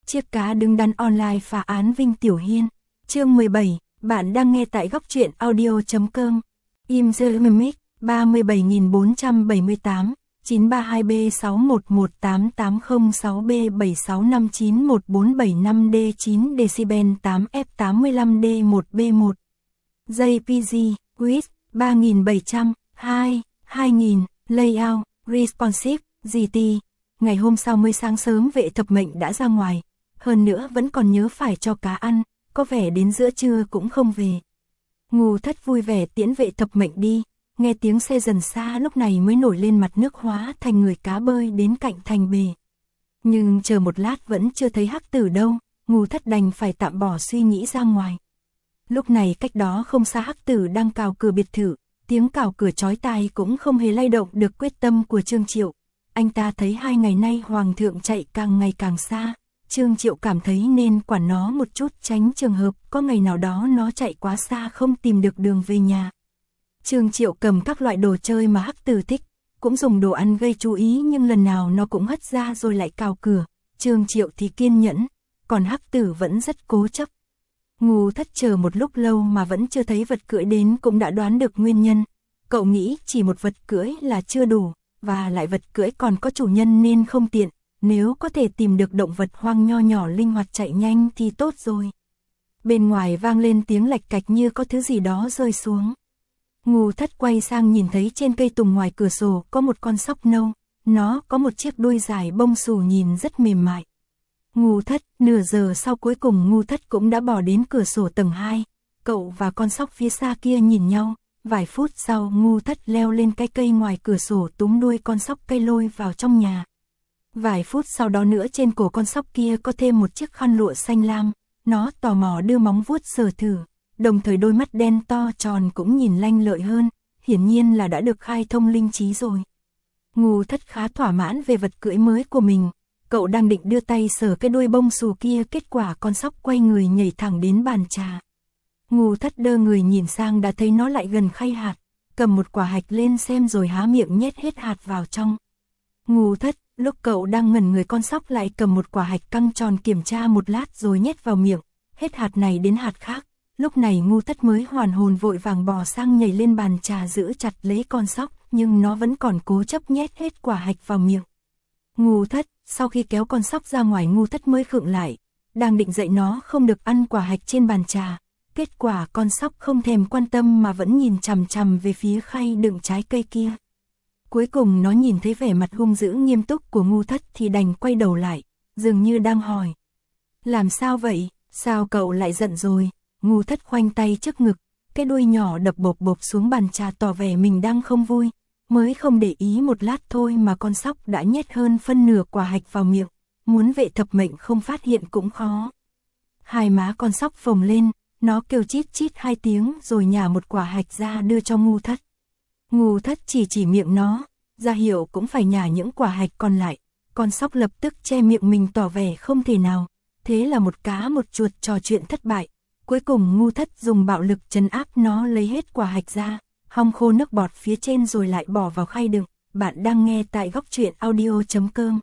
Chiếc cá đứng đắn online phá án Vinh Tiểu Hiên. Chương 17, bạn đang nghe tại góc truyện audio.com. Im The Mimic, 37478, 932B618806B76591475D9 Decibel 8F85D1B1. JPG, Width, 3700, 2, 2000, Layout, Responsive, GT. Ngày hôm sau mới sáng sớm vệ thập mệnh đã ra ngoài, hơn nữa vẫn còn nhớ phải cho cá ăn, có vẻ đến giữa trưa cũng không về. Ngu Thất vui vẻ tiễn vệ thập mệnh đi, nghe tiếng xe dần xa lúc này mới nổi lên mặt nước hóa thành người cá bơi đến cạnh thành bề. Nhưng chờ một lát vẫn chưa thấy Hắc Tử đâu, Ngu Thất đành phải tạm bỏ suy nghĩ ra ngoài. Lúc này cách đó không xa Hắc Tử đang cào cửa biệt thự, tiếng cào cửa chói tai cũng không hề lay động được quyết tâm của Trương Triệu. Anh ta thấy 2 ngày nay Hoàng thượng chạy càng ngày càng xa, Trương Triệu cảm thấy nên quản nó một chút tránh trường hợp có ngày nào đó nó chạy quá xa không tìm được đường về nhà. Trương Triệu cầm các loại đồ chơi mà Hắc Tử thích, cũng dùng đồ ăn gây chú ý nhưng lần nào nó cũng hất ra rồi lại cào cửa. Trương Triệu thì kiên nhẫn, còn Hắc Tử vẫn rất cố chấp. Ngu Thất chờ một lúc lâu mà vẫn chưa thấy vật cưỡi đến cũng đã đoán được nguyên nhân. Cậu nghĩ chỉ một vật cưỡi là chưa đủ, và lại vật cưỡi còn có chủ nhân nên không tiện. Nếu có thể tìm được động vật hoang nho nhỏ linh hoạt chạy nhanh thì tốt rồi. Bên ngoài vang lên tiếng lạch cạch như có thứ gì đó rơi xuống. Ngu Thất quay sang nhìn thấy trên cây tùng ngoài cửa sổ có một con sóc nâu. Nó có một chiếc đuôi dài bông xù nhìn rất mềm mại. Ngu Thất, nửa giờ sau cuối cùng Ngu Thất cũng đã bò đến cửa sổ tầng 2. Cậu và con sóc phía xa kia nhìn nhau. Vài phút sau Ngu Thất leo lên cái cây ngoài cửa sổ túm đuôi con sóc cây lôi vào trong nhà. Vài phút sau đó nữa trên cổ con sóc kia có thêm một chiếc khăn lụa xanh lam. Nó tò mò đưa móng vuốt sờ thử, đồng thời đôi mắt đen to tròn cũng nhìn lanh lợi hơn, hiển nhiên là đã được khai thông linh trí rồi. Ngu Thất khá thỏa mãn về vật cưỡi mới của mình. Cậu đang định đưa tay sờ cái đuôi bông xù kia, kết quả con sóc quay người nhảy thẳng đến bàn trà. Ngu Thất đơ người nhìn sang đã thấy nó lại gần khay hạt, cầm một quả hạch lên xem rồi há miệng nhét hết hạt vào trong. Ngu Thất, lúc cậu đang ngẩn người con sóc lại cầm một quả hạch căng tròn kiểm tra một lát rồi nhét vào miệng, hết hạt này đến hạt khác. Lúc này Ngu Thất mới hoàn hồn vội vàng bò sang nhảy lên bàn trà giữ chặt lấy con sóc, nhưng nó vẫn còn cố chấp nhét hết quả hạch vào miệng. Ngu Thất, sau khi kéo con sóc ra ngoài Ngu Thất mới khựng lại, đang định dạy nó không được ăn quả hạch trên bàn trà. Kết quả con sóc không thèm quan tâm mà vẫn nhìn chằm chằm về phía khay đựng trái cây kia. Cuối cùng nó nhìn thấy vẻ mặt hung dữ nghiêm túc của Ngu Thất thì đành quay đầu lại, dường như đang hỏi. Làm sao vậy, sao cậu lại giận rồi? Ngu Thất khoanh tay trước ngực, cái đuôi nhỏ đập bộp bộp xuống bàn trà tỏ vẻ mình đang không vui. Mới không để ý một lát thôi mà con sóc đã nhét hơn phân nửa quả hạch vào miệng, muốn vệ thập mệnh không phát hiện cũng khó. Hai má con sóc phồng lên, nó kêu chít chít 2 tiếng rồi nhả một quả hạch ra đưa cho Ngu Thất. Ngu Thất chỉ miệng nó, ra hiệu cũng phải nhả những quả hạch còn lại. Con sóc lập tức che miệng mình tỏ vẻ không thể nào. Thế là một cá một chuột trò chuyện thất bại. Cuối cùng Ngu Thất dùng bạo lực trấn áp nó lấy hết quả hạch ra, hong khô nước bọt phía trên rồi lại bỏ vào khay đựng. Bạn đang nghe tại góc truyện audio.com.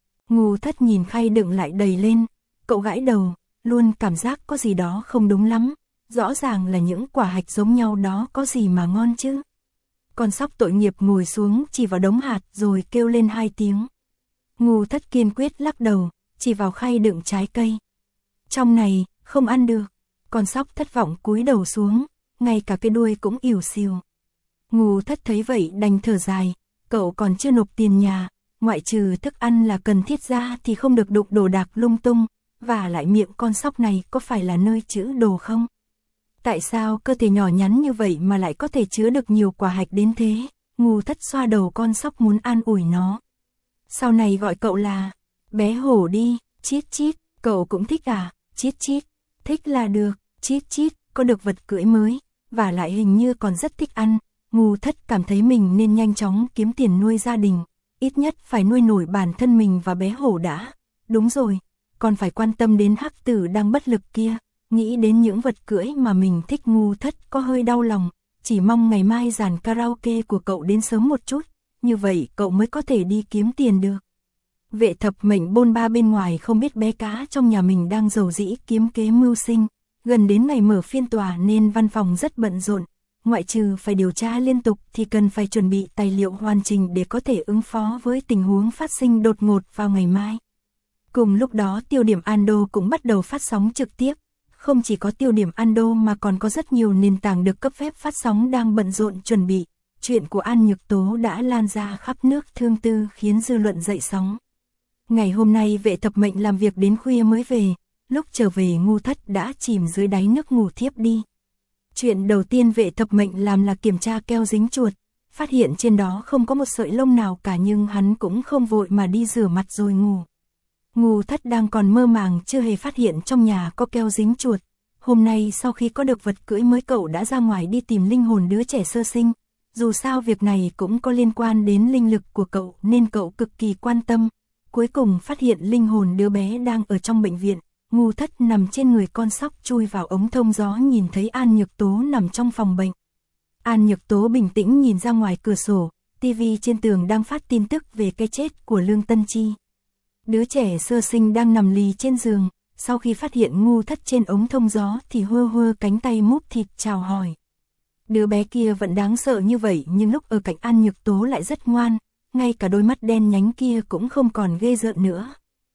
Ngu Thất nhìn khay đựng lại đầy lên, cậu gãi đầu, luôn cảm giác có gì đó không đúng lắm. Rõ ràng là những quả hạch giống nhau đó có gì mà ngon chứ. Con sóc tội nghiệp ngồi xuống chỉ vào đống hạt rồi kêu lên 2 tiếng. Ngu Thất kiên quyết lắc đầu, chỉ vào khay đựng trái cây. Trong này, không ăn được. Con sóc thất vọng cúi đầu xuống, ngay cả cái đuôi cũng ỉu xìu. Ngu Thất thấy vậy đành thở dài, cậu còn chưa nộp tiền nhà, ngoại trừ thức ăn là cần thiết ra thì không được đụng đồ đạc lung tung, và lại miệng con sóc này có phải là nơi trữ đồ không? Tại sao cơ thể nhỏ nhắn như vậy mà lại có thể chứa được nhiều quả hạch đến thế? Ngu Thất xoa đầu con sóc muốn an ủi nó. Sau này gọi cậu là bé hổ đi, chít chít, cậu cũng thích à? Chít chít, thích là được, chít chít, có được vật cưỡi mới, và lại hình như còn rất thích ăn. Ngu Thất cảm thấy mình nên nhanh chóng kiếm tiền nuôi gia đình, ít nhất phải nuôi nổi bản thân mình và bé hổ đã. Đúng rồi, còn phải quan tâm đến Hắc Tử đang bất lực kia. Nghĩ đến những vật cưỡi mà mình thích Ngu Thất có hơi đau lòng, chỉ mong ngày mai dàn karaoke của cậu đến sớm một chút, như vậy cậu mới có thể đi kiếm tiền được. Vệ thập mệnh bôn ba bên ngoài không biết bé cá trong nhà mình đang rầu rĩ kiếm kế mưu sinh, gần đến ngày mở phiên tòa nên văn phòng rất bận rộn, ngoại trừ phải điều tra liên tục thì cần phải chuẩn bị tài liệu hoàn chỉnh để có thể ứng phó với tình huống phát sinh đột ngột vào ngày mai. Cùng lúc đó Tiêu điểm Ando cũng bắt đầu phát sóng trực tiếp, không chỉ có Tiêu điểm Ando mà còn có rất nhiều nền tảng được cấp phép phát sóng đang bận rộn chuẩn bị. Chuyện của An Nhược Tố đã lan ra khắp nước Thương Tư khiến dư luận dậy sóng. Ngày hôm nay Vệ thập mệnh làm việc đến khuya mới về, lúc trở về Ngu Thất đã chìm dưới đáy nước ngủ thiếp đi. Chuyện đầu tiên Vệ thập mệnh làm là kiểm tra keo dính chuột, phát hiện trên đó không có một sợi lông nào cả nhưng hắn cũng không vội mà đi rửa mặt rồi ngủ. Ngu Thất đang còn mơ màng chưa hề phát hiện trong nhà có keo dính chuột. Hôm nay sau khi có được vật cưỡi mới cậu đã ra ngoài đi tìm linh hồn đứa trẻ sơ sinh. Dù sao việc này cũng có liên quan đến linh lực của cậu nên cậu cực kỳ quan tâm. Cuối cùng phát hiện linh hồn đứa bé đang ở trong bệnh viện. Ngu Thất nằm trên người con sóc chui vào ống thông gió nhìn thấy An Nhược Tố nằm trong phòng bệnh. An Nhược Tố bình tĩnh nhìn ra ngoài cửa sổ, tivi trên tường đang phát tin tức về cái chết của Lương Tân Chi. Đứa trẻ sơ sinh đang nằm lì trên giường, sau khi phát hiện Ngu Thất trên ống thông gió thì hơ hơ cánh tay múc thịt chào hỏi. Đứa bé kia vẫn đáng sợ như vậy nhưng lúc ở cạnh An Nhược Tố lại rất ngoan, ngay cả đôi mắt đen nhánh kia cũng không còn ghê rợn nữa.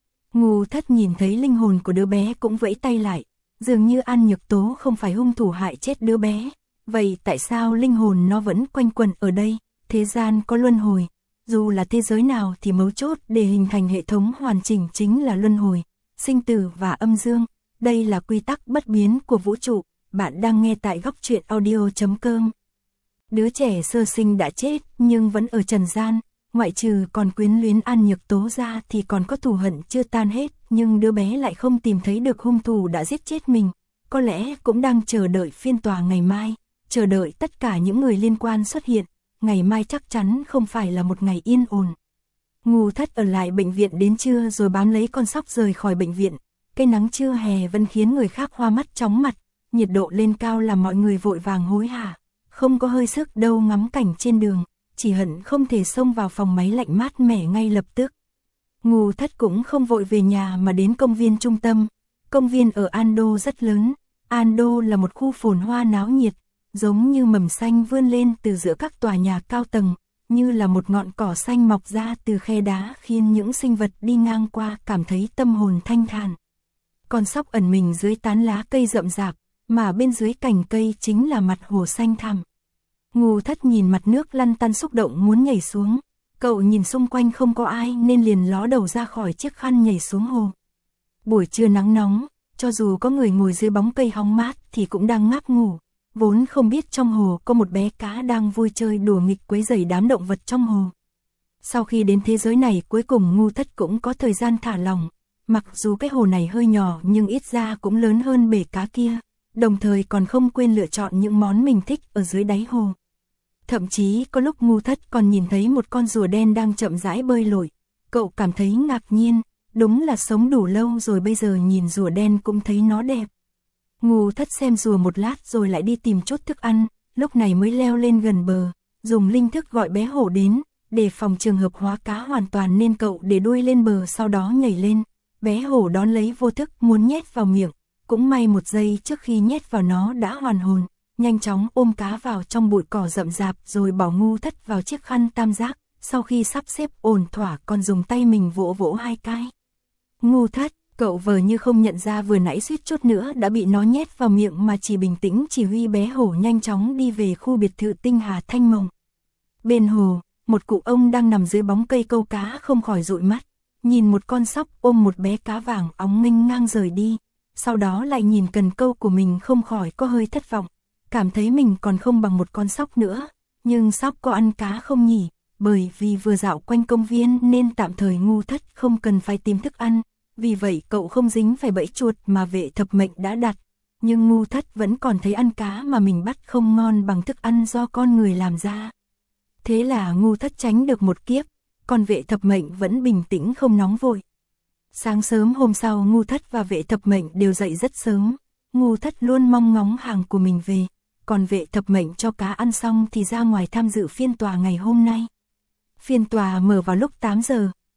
Ngu Thất nhìn thấy linh hồn của đứa bé cũng vẫy tay lại, dường như An Nhược Tố không phải hung thủ hại chết đứa bé. Vậy tại sao linh hồn nó vẫn quanh quẩn ở đây? Thế gian có luân hồi, dù là thế giới nào thì mấu chốt để hình thành hệ thống hoàn chỉnh chính là luân hồi, sinh tử và âm dương. Đây là quy tắc bất biến của vũ trụ. Bạn đang nghe tại Góc Truyện Audio.com. Đứa trẻ sơ sinh đã chết nhưng vẫn ở trần gian, ngoại trừ còn quyến luyến An Nhược Tố ra thì còn có thù hận chưa tan hết, nhưng đứa bé lại không tìm thấy được hung thủ đã giết chết mình, có lẽ cũng đang chờ đợi phiên tòa ngày mai, chờ đợi tất cả những người liên quan xuất hiện, ngày mai chắc chắn không phải là một ngày yên ổn. Ngu Thất ở lại bệnh viện đến trưa rồi bám lấy con sóc rời khỏi bệnh viện, cái nắng trưa hè vẫn khiến người khác hoa mắt chóng mặt. Nhiệt độ lên cao làm mọi người vội vàng hối hả, không có hơi sức đâu ngắm cảnh trên đường, chỉ hận không thể xông vào phòng máy lạnh mát mẻ ngay lập tức. Ngu Thất cũng không vội về nhà mà đến công viên trung tâm. Công viên ở Ando rất lớn, Ando là một khu phồn hoa náo nhiệt, giống như mầm xanh vươn lên từ giữa các tòa nhà cao tầng, như là một ngọn cỏ xanh mọc ra từ khe đá khiến những sinh vật đi ngang qua cảm thấy tâm hồn thanh thản. Con sóc ẩn mình dưới tán lá cây rậm rạp, mà bên dưới cành cây chính là mặt hồ xanh thẳm. Ngu Thất nhìn mặt nước lăn tăn xúc động muốn nhảy xuống, cậu nhìn xung quanh không có ai nên liền ló đầu ra khỏi chiếc khăn nhảy xuống hồ. Buổi trưa nắng nóng, cho dù có người ngồi dưới bóng cây hóng mát thì cũng đang ngáp ngủ, vốn không biết trong hồ có một bé cá đang vui chơi đùa nghịch quấy rầy đám động vật trong hồ. Sau khi đến thế giới này cuối cùng Ngu Thất cũng có thời gian thả lỏng, mặc dù cái hồ này hơi nhỏ nhưng ít ra cũng lớn hơn bể cá kia. Đồng thời còn không quên lựa chọn những món mình thích ở dưới đáy hồ. Thậm chí có lúc Ngu Thất còn nhìn thấy một con rùa đen đang chậm rãi bơi lội. Cậu cảm thấy ngạc nhiên, đúng là sống đủ lâu rồi bây giờ nhìn rùa đen cũng thấy nó đẹp. Ngu Thất xem rùa một lát rồi lại đi tìm chút thức ăn, lúc này mới leo lên gần bờ, dùng linh thức gọi bé hổ đến, để phòng trường hợp hóa cá hoàn toàn nên cậu để đuôi lên bờ sau đó nhảy lên. Bé hổ đón lấy vô thức muốn nhét vào miệng. Cũng may một giây trước khi nhét vào nó đã hoàn hồn, nhanh chóng ôm cá vào trong bụi cỏ rậm rạp rồi bỏ Ngu Thất vào chiếc khăn tam giác, sau khi sắp xếp ổn thỏa còn dùng tay mình vỗ vỗ hai cái. Ngu Thất, cậu vờ như không nhận ra vừa nãy suýt chút nữa đã bị nó nhét vào miệng mà chỉ bình tĩnh chỉ huy bé hổ nhanh chóng đi về khu biệt thự tinh hà thanh mộng. Bên hồ, một cụ ông đang nằm dưới bóng cây câu cá không khỏi dụi mắt, nhìn một con sóc ôm một bé cá vàng óng nghênh ngang rời đi. Sau đó lại nhìn cần câu của mình không khỏi có hơi thất vọng, cảm thấy mình còn không bằng một con sóc nữa, nhưng sóc có ăn cá không nhỉ, bởi vì vừa dạo quanh công viên nên tạm thời Ngu Thất không cần phải tìm thức ăn, vì vậy cậu không dính phải bẫy chuột mà Vệ thập mệnh đã đặt, nhưng Ngu Thất vẫn còn thấy ăn cá mà mình bắt không ngon bằng thức ăn do con người làm ra. Thế là Ngu Thất tránh được một kiếp, còn Vệ thập mệnh vẫn bình tĩnh không nóng vội. Sáng sớm hôm sau Ngu Thất và Vệ thập mệnh đều dậy rất sớm, Ngu Thất luôn mong ngóng hàng của mình về, còn Vệ thập mệnh cho cá ăn xong thì ra ngoài tham dự phiên tòa ngày hôm nay. Phiên tòa mở vào lúc 8 giờ,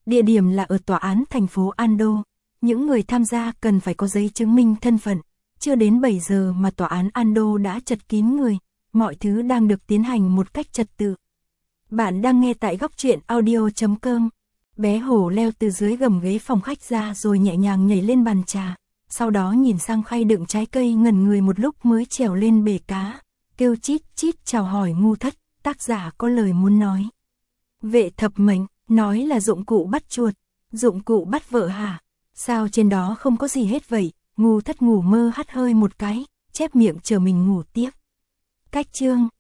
Địa điểm là ở tòa án thành phố Ando. Những người tham gia cần phải có giấy chứng minh thân phận. Chưa đến 7 giờ mà tòa án Ando đã chật kín người. Mọi thứ đang được tiến hành một cách trật tự. Bạn đang nghe tại góc truyện audio.com. Bé hổ leo từ dưới gầm ghế phòng khách ra rồi nhẹ nhàng nhảy lên bàn trà. Sau đó nhìn sang khay đựng trái cây ngẩn người một lúc mới trèo lên bể cá. Kêu chít chít chào hỏi Ngu Thất, tác giả có lời muốn nói. Vệ thập mệnh, nói là dụng cụ bắt chuột. Dụng cụ bắt vợ hả? Sao trên đó không có gì hết vậy? Ngu Thất ngủ mơ hắt hơi một cái, chép miệng chờ mình ngủ tiếp. Cách chương